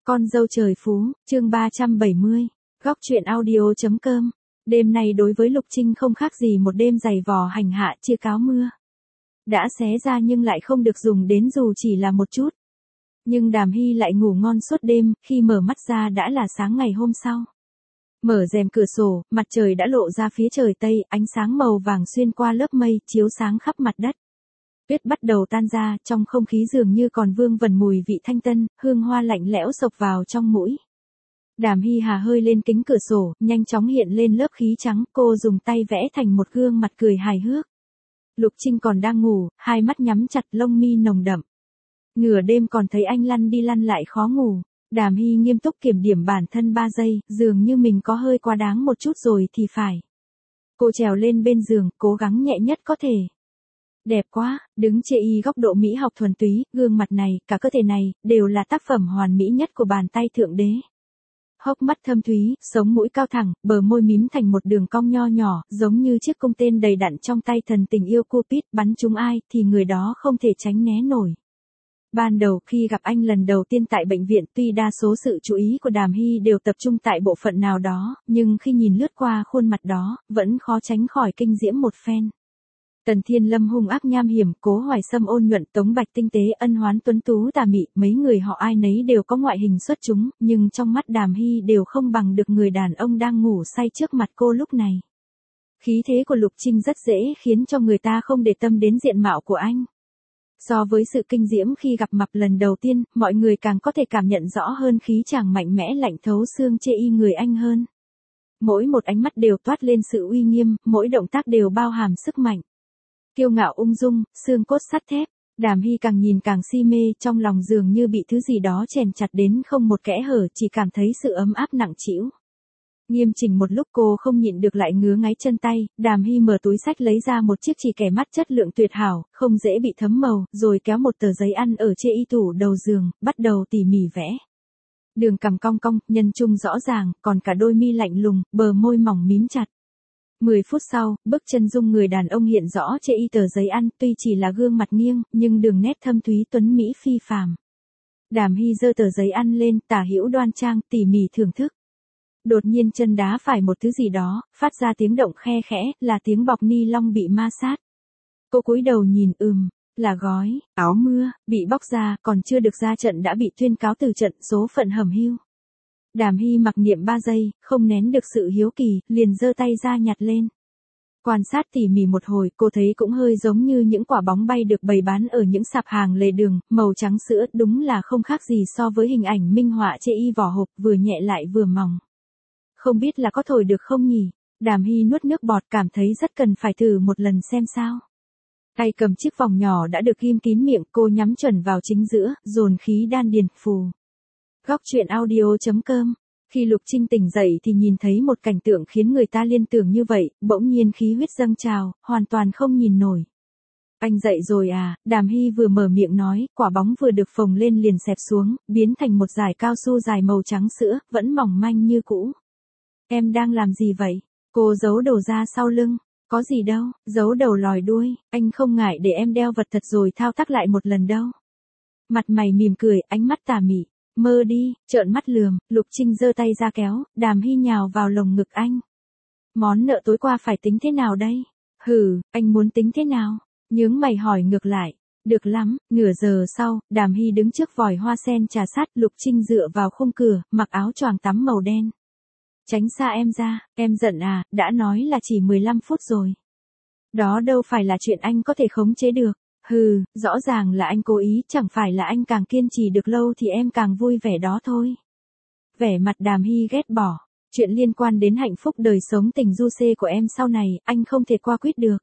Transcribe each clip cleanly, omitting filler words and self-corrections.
Con dâu trời phú, chương 370, góc truyện audio.com. Đêm nay đối với Lục Trinh không khác gì một đêm dày vò hành hạ chia cáo mưa. Đã xé ra nhưng lại không được dùng đến dù chỉ là một chút. Nhưng Đàm Hy lại ngủ ngon suốt đêm, khi mở mắt ra đã là sáng ngày hôm sau. Mở rèm cửa sổ, mặt trời đã lộ ra phía trời Tây, ánh sáng màu vàng xuyên qua lớp mây, chiếu sáng khắp mặt đất. Tuyết bắt đầu tan ra, trong không khí dường như còn vương vẩn mùi vị thanh tân, hương hoa lạnh lẽo xộc vào trong mũi. Đàm Hy hà hơi lên kính cửa sổ, nhanh chóng hiện lên lớp khí trắng, cô dùng tay vẽ thành một gương mặt cười hài hước. Lục Trinh còn đang ngủ, hai mắt nhắm chặt, lông mi nồng đậm. Nửa đêm còn thấy anh lăn đi lăn lại khó ngủ. Đàm Hy nghiêm túc kiểm điểm bản thân 3 giây, dường như mình có hơi quá đáng một chút rồi thì phải. Cô trèo lên bên giường, cố gắng nhẹ nhất có thể. Đẹp quá, đứng chê y góc độ mỹ học thuần túy, gương mặt này, cả cơ thể này, đều là tác phẩm hoàn mỹ nhất của bàn tay thượng đế. Hốc mắt thâm thúy, sống mũi cao thẳng, bờ môi mím thành một đường cong nho nhỏ, giống như chiếc cung tên đầy đặn trong tay thần tình yêu Cupid, bắn trúng ai, thì người đó không thể tránh né nổi. Ban đầu khi gặp anh lần đầu tiên tại bệnh viện, tuy đa số sự chú ý của Đàm Hy đều tập trung tại bộ phận nào đó, nhưng khi nhìn lướt qua khuôn mặt đó, vẫn khó tránh khỏi kinh diễm một phen. Tần Thiên Lâm hung ác nham hiểm, Cố Hoài Sâm ôn nhuận, Tống Bạch tinh tế, Ân Hoán tuấn tú tà mị, mấy người họ ai nấy đều có ngoại hình xuất chúng, nhưng trong mắt Đàm Hy đều không bằng được người đàn ông đang ngủ say trước mặt cô lúc này. Khí thế của Lục Trinh rất dễ khiến cho người ta không để tâm đến diện mạo của anh. So với sự kinh diễm khi gặp mặt lần đầu tiên, mọi người càng có thể cảm nhận rõ hơn khí chàng mạnh mẽ lạnh thấu xương chê y người anh hơn. Mỗi một ánh mắt đều toát lên sự uy nghiêm, mỗi động tác đều bao hàm sức mạnh. Kiêu ngạo ung dung, xương cốt sắt thép. Đàm Hy càng nhìn càng si mê, trong lòng dường như bị thứ gì đó chèn chặt đến không một kẽ hở, chỉ cảm thấy sự ấm áp nặng trĩu. Nghiêm chỉnh một lúc cô không nhịn được lại ngứa ngáy chân tay, Đàm Hy mở túi xách lấy ra một chiếc chỉ kẻ mắt chất lượng tuyệt hảo, không dễ bị thấm màu, rồi kéo một tờ giấy ăn ở chê y tủ đầu giường, bắt đầu tỉ mỉ vẽ. Đường cằm cong cong, nhân trung rõ ràng, còn cả đôi mi lạnh lùng, bờ môi mỏng mím chặt. 10 phút sau, bức chân dung người đàn ông hiện rõ chê y tờ giấy ăn, tuy chỉ là gương mặt nghiêng, nhưng đường nét thâm thúy tuấn mỹ phi phàm. Đàm Hy giơ tờ giấy ăn lên, tả hữu đoan trang, tỉ mỉ thưởng thức. Đột nhiên chân đá phải một thứ gì đó, phát ra tiếng động khe khẽ, là tiếng bọc ni lông bị ma sát. Cô cúi đầu nhìn, là gói áo mưa, bị bóc ra, còn chưa được ra trận đã bị tuyên cáo từ trận, số phận hẩm hiu. Đàm Hy mặc niệm 3 giây, không nén được sự hiếu kỳ, liền giơ tay ra nhặt lên. Quan sát tỉ mỉ một hồi, cô thấy cũng hơi giống như những quả bóng bay được bày bán ở những sạp hàng lề đường, màu trắng sữa, đúng là không khác gì so với hình ảnh minh họa chê y vỏ hộp, vừa nhẹ lại vừa mỏng. Không biết là có thổi được không nhỉ? Đàm Hy nuốt nước bọt, cảm thấy rất cần phải thử một lần xem sao. Tay cầm chiếc vòng nhỏ đã được ghim kín miệng, cô nhắm chuẩn vào chính giữa, dồn khí đan điền phù. Góc truyện audio.com. Khi Lục Trinh tỉnh dậy thì nhìn thấy một cảnh tượng khiến người ta liên tưởng như vậy, bỗng nhiên khí huyết dâng trào, hoàn toàn không nhìn nổi. Anh dậy rồi à? Đàm Hy vừa mở miệng nói, quả bóng vừa được phồng lên liền xẹp xuống, biến thành một dải cao su dài màu trắng sữa, vẫn mỏng manh như cũ. Em đang làm gì vậy? Cô giấu đầu ra sau lưng. Có gì đâu, giấu đầu lòi đuôi, anh không ngại để em đeo vật thật rồi thao tác lại một lần đâu. Mặt mày mỉm cười, ánh mắt tà mị. Mơ đi, trợn mắt lườm, Lục Trinh giơ tay ra kéo, Đàm Hy nhào vào lồng ngực anh. Món nợ tối qua phải tính thế nào đây? Hừ, anh muốn tính thế nào? Nhướng mày hỏi ngược lại. Được lắm, nửa giờ sau, Đàm Hy đứng trước vòi hoa sen trà sát, Lục Trinh dựa vào khung cửa, mặc áo choàng tắm màu đen. Tránh xa em ra, em giận à, đã nói là chỉ 15 phút rồi. Đó đâu phải là chuyện anh có thể khống chế được. Hừ, rõ ràng là anh cố ý, chẳng phải là anh càng kiên trì được lâu thì em càng vui vẻ đó thôi. Vẻ mặt Đàm Hy ghét bỏ. Chuyện liên quan đến hạnh phúc đời sống tình du xê của em sau này, anh không thể qua quyết được.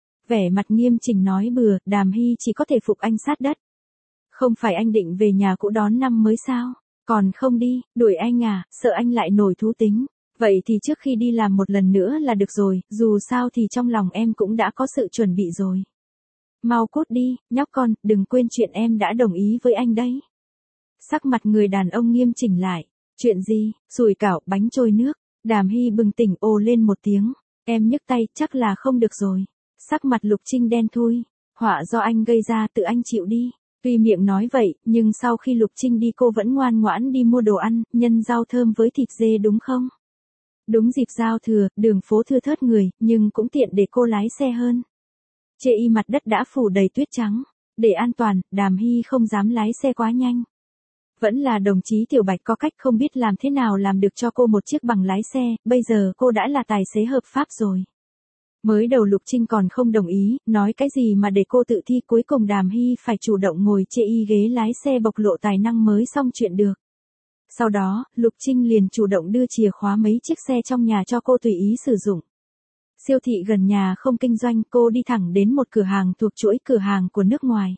Vẻ mặt nghiêm chỉnh nói bừa, Đàm Hy chỉ có thể phục anh sát đất. Không phải anh định về nhà cũ đón năm mới sao? Còn không đi, đuổi anh à, sợ anh lại nổi thú tính. Vậy thì trước khi đi làm một lần nữa là được rồi, dù sao thì trong lòng em cũng đã có sự chuẩn bị rồi. Mau cút đi, nhóc con, đừng quên chuyện em đã đồng ý với anh đấy. Sắc mặt người đàn ông nghiêm chỉnh lại. Chuyện gì? Sủi cảo, bánh trôi nước. Đàm Hy bừng tỉnh ồ lên một tiếng. Em nhức tay, chắc là không được rồi. Sắc mặt Lục Trinh đen thui. Họa do anh gây ra, tự anh chịu đi. Tuy miệng nói vậy, nhưng sau khi Lục Trinh đi cô vẫn ngoan ngoãn đi mua đồ ăn, nhân rau thơm với thịt dê đúng không? Đúng dịp giao thừa, đường phố thưa thớt người, nhưng cũng tiện để cô lái xe hơn. Chê y mặt đất đã phủ đầy tuyết trắng. Để an toàn, Đàm Hy không dám lái xe quá nhanh. Vẫn là đồng chí Tiểu Bạch có cách không biết làm thế nào làm được cho cô một chiếc bằng lái xe, bây giờ cô đã là tài xế hợp pháp rồi. Mới đầu Lục Trinh còn không đồng ý, nói cái gì mà để cô tự thi, cuối cùng Đàm Hy phải chủ động ngồi chê y ghế lái xe bộc lộ tài năng mới xong chuyện được. Sau đó, Lục Trinh liền chủ động đưa chìa khóa mấy chiếc xe trong nhà cho cô tùy ý sử dụng. Siêu thị gần nhà không kinh doanh, cô đi thẳng đến một cửa hàng thuộc chuỗi cửa hàng của nước ngoài.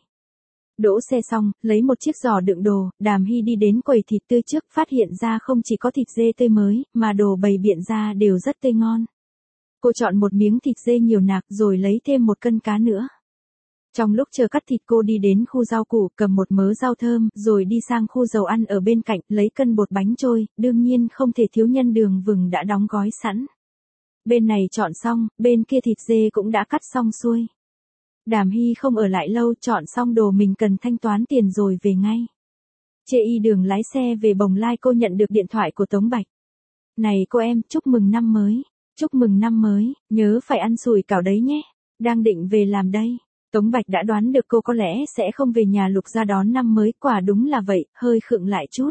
Đỗ xe xong, lấy một chiếc giỏ đựng đồ, Đàm Hy đi đến quầy thịt tươi trước, phát hiện ra không chỉ có thịt dê tươi mới, mà đồ bày biện ra đều rất tươi ngon. Cô chọn một miếng thịt dê nhiều nạc rồi lấy thêm một cân cá nữa. Trong lúc chờ cắt thịt cô đi đến khu rau củ, cầm một mớ rau thơm, rồi đi sang khu dầu ăn ở bên cạnh, lấy cân bột bánh trôi, đương nhiên không thể thiếu nhân đường vừng đã đóng gói sẵn. Bên này chọn xong, bên kia thịt dê cũng đã cắt xong xuôi. Đàm Hy không ở lại lâu, chọn xong đồ mình cần thanh toán tiền rồi về ngay. Chê y đường lái xe về Bồng Lai, cô nhận được điện thoại của Tống Bạch. Này cô em, chúc mừng năm mới. Chúc mừng năm mới, nhớ phải ăn sủi cảo đấy nhé. Đang định về làm đây. Tống Bạch đã đoán được cô có lẽ sẽ không về nhà Lục ra đón năm mới, quả đúng là vậy, hơi khựng lại chút.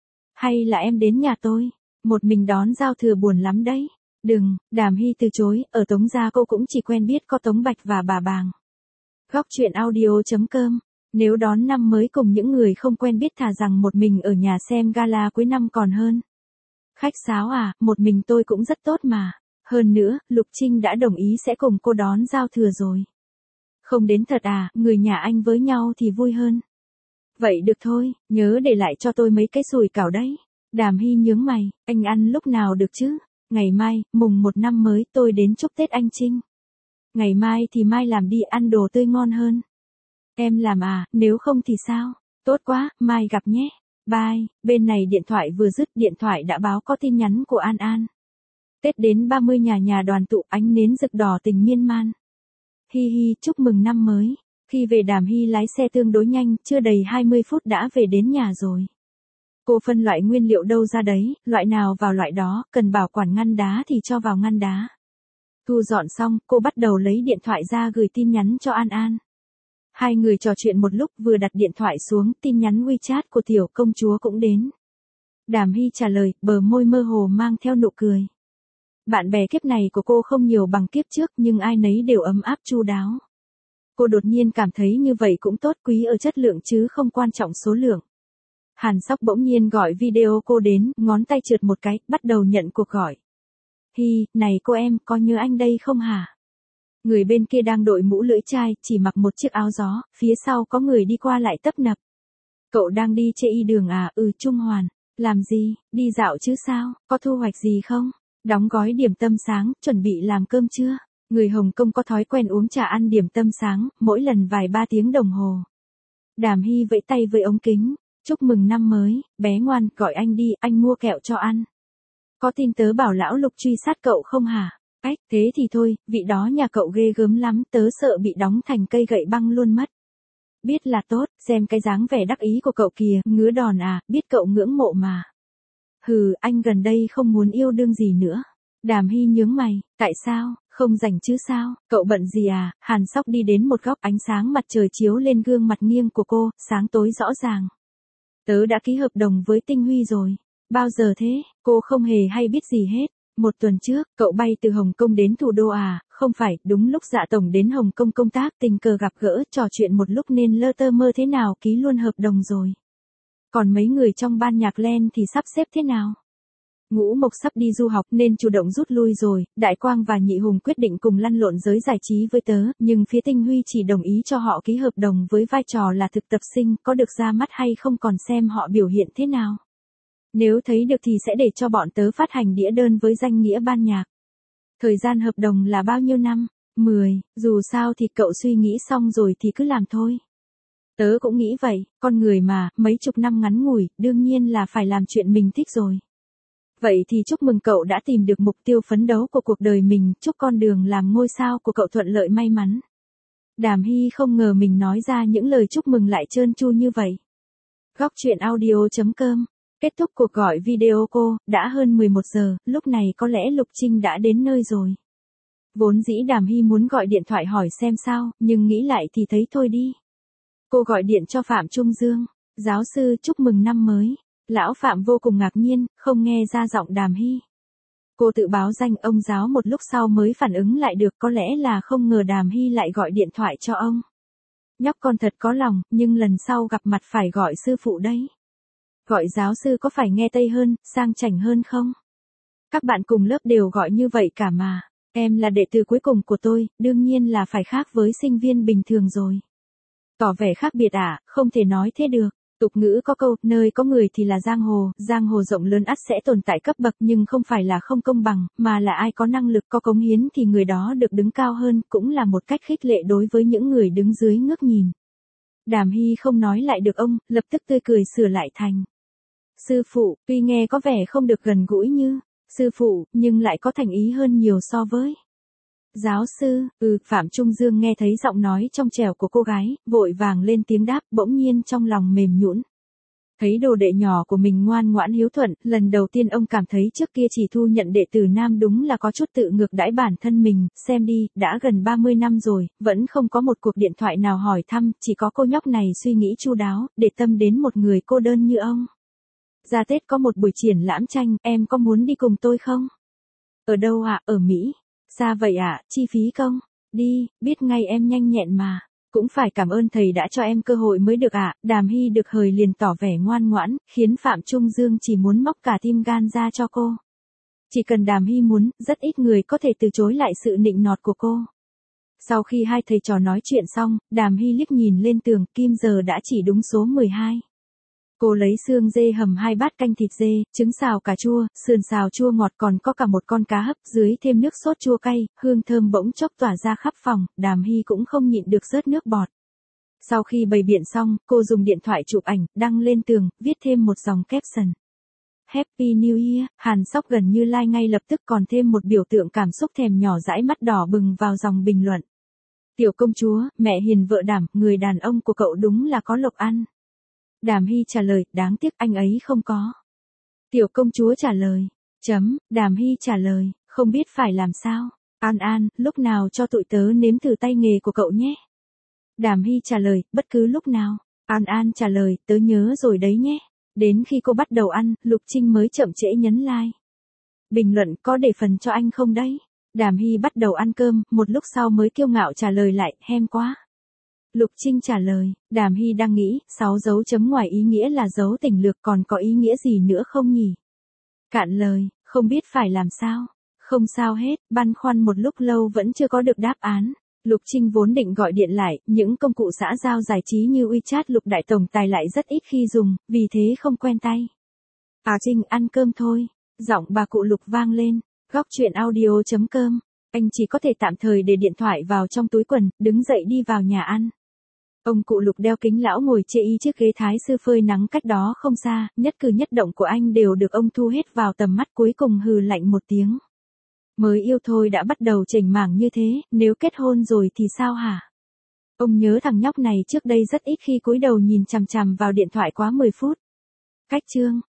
Hay là em đến nhà tôi? Một mình đón giao thừa buồn lắm đấy. Đừng, Đàm Hy từ chối, ở Tống gia cô cũng chỉ quen biết có Tống Bạch và bà Bàng. Góc truyện audio.com. Nếu đón năm mới cùng những người không quen biết thà rằng một mình ở nhà xem gala cuối năm còn hơn. Khách sáo à, một mình tôi cũng rất tốt mà. Hơn nữa, Lục Trinh đã đồng ý sẽ cùng cô đón giao thừa rồi. Không đến thật à, người nhà anh với nhau thì vui hơn. Vậy được thôi, nhớ để lại cho tôi mấy cái sủi cảo đấy. Đàm Hy nhướng mày, anh ăn lúc nào được chứ? Ngày mai, mùng 1 năm mới tôi đến chúc Tết anh Trinh. Ngày mai thì mai làm đi, ăn đồ tươi ngon hơn. Em làm à, nếu không thì sao? Tốt quá, mai gặp nhé. Bye, bên này điện thoại vừa dứt, điện thoại đã báo có tin nhắn của An An. Tết đến 30 nhà đoàn tụ, ánh nến rực đỏ tình miên man. Hi hi, chúc mừng năm mới. Khi về Đàm Hy lái xe tương đối nhanh, chưa đầy 20 phút đã về đến nhà rồi. Cô phân loại nguyên liệu đâu ra đấy, loại nào vào loại đó, cần bảo quản ngăn đá thì cho vào ngăn đá. Thu dọn xong, cô bắt đầu lấy điện thoại ra gửi tin nhắn cho An An. Hai người trò chuyện một lúc, vừa đặt điện thoại xuống, tin nhắn WeChat của tiểu công chúa cũng đến. Đàm Hy trả lời, bờ môi mơ hồ mang theo nụ cười. Bạn bè kiếp này của cô không nhiều bằng kiếp trước, nhưng ai nấy đều ấm áp chu đáo. Cô đột nhiên cảm thấy như vậy cũng tốt, quý ở chất lượng chứ không quan trọng số lượng. Hàn Sóc bỗng nhiên gọi video cô đến, ngón tay trượt một cái, bắt đầu nhận cuộc gọi. Hi, này cô em, có nhớ anh đây không hả? Người bên kia đang đội mũ lưỡi chai, chỉ mặc một chiếc áo gió, phía sau có người đi qua lại tấp nập. Cậu đang đi chê y đường à? Trung Hoàn. Làm gì, đi dạo chứ sao, có thu hoạch gì không? Đóng gói điểm tâm sáng, chuẩn bị làm cơm chưa? Người Hồng Kông có thói quen uống trà ăn điểm tâm sáng, mỗi lần vài 3 tiếng đồng hồ. Đàm Hy vẫy tay với ống kính. Chúc mừng năm mới, bé ngoan, gọi anh đi, anh mua kẹo cho ăn. Có tin tớ bảo lão Lục truy sát cậu không hả? Ách, thế thì thôi, vị đó nhà cậu ghê gớm lắm, tớ sợ bị đóng thành cây gậy băng luôn mất. Biết là tốt, xem cái dáng vẻ đắc ý của cậu kìa, ngứa đòn à, biết cậu ngưỡng mộ mà. Hừ, anh gần đây không muốn yêu đương gì nữa. Đàm Hy nhướng mày, tại sao, không rảnh chứ sao, cậu bận gì à? Hàn Sóc đi đến một góc, ánh sáng mặt trời chiếu lên gương mặt nghiêng của cô, sáng tối rõ ràng. Tớ đã ký hợp đồng với Tinh Huy rồi. Bao giờ thế? Cô không hề hay biết gì hết. Một tuần trước, cậu bay từ Hồng Kông đến thủ đô à? Không phải, đúng lúc Dạ Tổng đến Hồng Kông công tác, tình cờ gặp gỡ, trò chuyện một lúc nên lơ tơ mơ thế nào ký luôn hợp đồng rồi. Còn mấy người trong ban nhạc Len thì sắp xếp thế nào? Ngũ Mộc sắp đi du học nên chủ động rút lui rồi, Đại Quang và Nhị Hùng quyết định cùng lăn lộn giới giải trí với tớ, nhưng phía Tinh Huy chỉ đồng ý cho họ ký hợp đồng với vai trò là thực tập sinh, có được ra mắt hay không còn xem họ biểu hiện thế nào. Nếu thấy được thì sẽ để cho bọn tớ phát hành đĩa đơn với danh nghĩa ban nhạc. Thời gian hợp đồng là bao nhiêu năm? 10, dù sao thì cậu suy nghĩ xong rồi thì cứ làm thôi. Tớ cũng nghĩ vậy, con người mà, mấy chục năm ngắn ngủi, đương nhiên là phải làm chuyện mình thích rồi. Vậy thì chúc mừng cậu đã tìm được mục tiêu phấn đấu của cuộc đời mình, chúc con đường làm ngôi sao của cậu thuận lợi may mắn. Đàm Hy không ngờ mình nói ra những lời chúc mừng lại trơn tru như vậy. Góc truyện audio.com. Kết thúc cuộc gọi video cô, đã hơn 11 giờ, lúc này có lẽ Lục Trinh đã đến nơi rồi. Vốn dĩ Đàm Hy muốn gọi điện thoại hỏi xem sao, nhưng nghĩ lại thì thấy thôi đi. Cô gọi điện cho Phạm Trung Dương. Giáo sư chúc mừng năm mới. Lão Phạm vô cùng ngạc nhiên, không nghe ra giọng Đàm Hy. Cô tự báo danh ông giáo một lúc sau mới phản ứng lại được, có lẽ là không ngờ Đàm Hy lại gọi điện thoại cho ông. Nhóc con thật có lòng, nhưng lần sau gặp mặt phải gọi sư phụ đấy. Gọi giáo sư có phải nghe tây hơn, sang chảnh hơn không? Các bạn cùng lớp đều gọi như vậy cả mà. Em là đệ tử cuối cùng của tôi, đương nhiên là phải khác với sinh viên bình thường rồi. Tỏ vẻ khác biệt à, không thể nói thế được. Tục ngữ có câu, nơi có người thì là giang hồ rộng lớn ắt sẽ tồn tại cấp bậc nhưng không phải là không công bằng, mà là ai có năng lực có cống hiến thì người đó được đứng cao hơn, cũng là một cách khích lệ đối với những người đứng dưới ngước nhìn. Đàm Hy không nói lại được ông, lập tức tươi cười sửa lại thành. Sư phụ, tuy nghe có vẻ không được gần gũi như sư phụ, nhưng lại có thành ý hơn nhiều so với giáo sư. Phạm Trung Dương nghe thấy giọng nói trong trẻo của cô gái, vội vàng lên tiếng đáp, bỗng nhiên trong lòng mềm nhũn. Thấy đồ đệ nhỏ của mình ngoan ngoãn hiếu thuận, lần đầu tiên ông cảm thấy trước kia chỉ thu nhận đệ tử nam đúng là có chút tự ngược đãi bản thân mình, xem đi, đã gần 30 năm rồi, vẫn không có một cuộc điện thoại nào hỏi thăm, chỉ có cô nhóc này suy nghĩ chu đáo, để tâm đến một người cô đơn như ông. Ra Tết có một buổi triển lãm tranh, em có muốn đi cùng tôi không? Ở đâu ạ? Ở Mỹ. Xa vậy ạ, chi phí không? Đi, biết ngay em nhanh nhẹn mà. Cũng phải cảm ơn thầy đã cho em cơ hội mới được ạ. Đàm Hy được hời liền tỏ vẻ ngoan ngoãn, khiến Phạm Trung Dương chỉ muốn móc cả tim gan ra cho cô. Chỉ cần Đàm Hy muốn, rất ít người có thể từ chối lại sự nịnh nọt của cô. Sau khi hai thầy trò nói chuyện xong, Đàm Hy liếc nhìn lên tường, kim giờ đã chỉ đúng số 12. Cô lấy xương dê hầm 2 bát canh thịt dê, trứng xào cà chua, sườn xào chua ngọt, còn có cả một con cá hấp, dưới thêm nước sốt chua cay, hương thơm bỗng chốc tỏa ra khắp phòng, Đàm Hy cũng không nhịn được rớt nước bọt. Sau khi bày biện xong, cô dùng điện thoại chụp ảnh, đăng lên tường, viết thêm một dòng caption. Happy New Year. Hàn Sóc gần như like ngay lập tức, còn thêm một biểu tượng cảm xúc thèm nhỏ dãi mắt đỏ bừng vào dòng bình luận. Tiểu công chúa, mẹ hiền vợ đảm, người đàn ông của cậu đúng là có lộc ăn. Đàm Hy trả lời, đáng tiếc anh ấy không có. Tiểu công chúa trả lời. Đàm Hy trả lời, không biết phải làm sao. An, lúc nào cho tụi tớ nếm thử tay nghề của cậu nhé. Đàm Hy trả lời, bất cứ lúc nào. An trả lời, tớ nhớ rồi đấy nhé. Đến khi cô bắt đầu ăn, Lục Trinh mới chậm trễ nhấn like. Bình luận, có để phần cho anh không đấy? Đàm Hy bắt đầu ăn cơm, một lúc sau mới kiêu ngạo trả lời lại, hem quá. Lục Trinh trả lời, Đàm Hy đang nghĩ, 6 dấu chấm ngoài ý nghĩa là dấu tỉnh lược, còn có ý nghĩa gì nữa không nhỉ? Cạn lời, không biết phải làm sao. Không sao hết, băn khoăn một lúc lâu vẫn chưa có được đáp án. Lục Trinh vốn định gọi điện lại, những công cụ xã giao giải trí như WeChat Lục Đại Tổng Tài lại rất ít khi dùng, vì thế không quen tay. Trinh ăn cơm thôi. Giọng bà cụ Lục vang lên. Góc truyện audio.com. Anh chỉ có thể tạm thời để điện thoại vào trong túi quần, đứng dậy đi vào nhà ăn. Ông cụ Lục đeo kính lão ngồi chê y chiếc ghế thái sư phơi nắng cách đó không xa, nhất cử nhất động của anh đều được ông thu hết vào tầm mắt, cuối cùng hừ lạnh một tiếng. Mới yêu thôi đã bắt đầu chểnh mảng như thế, nếu kết hôn rồi thì sao hả? Ông nhớ thằng nhóc này trước đây rất ít khi cúi đầu nhìn chằm chằm vào điện thoại quá 10 phút. Cách chương.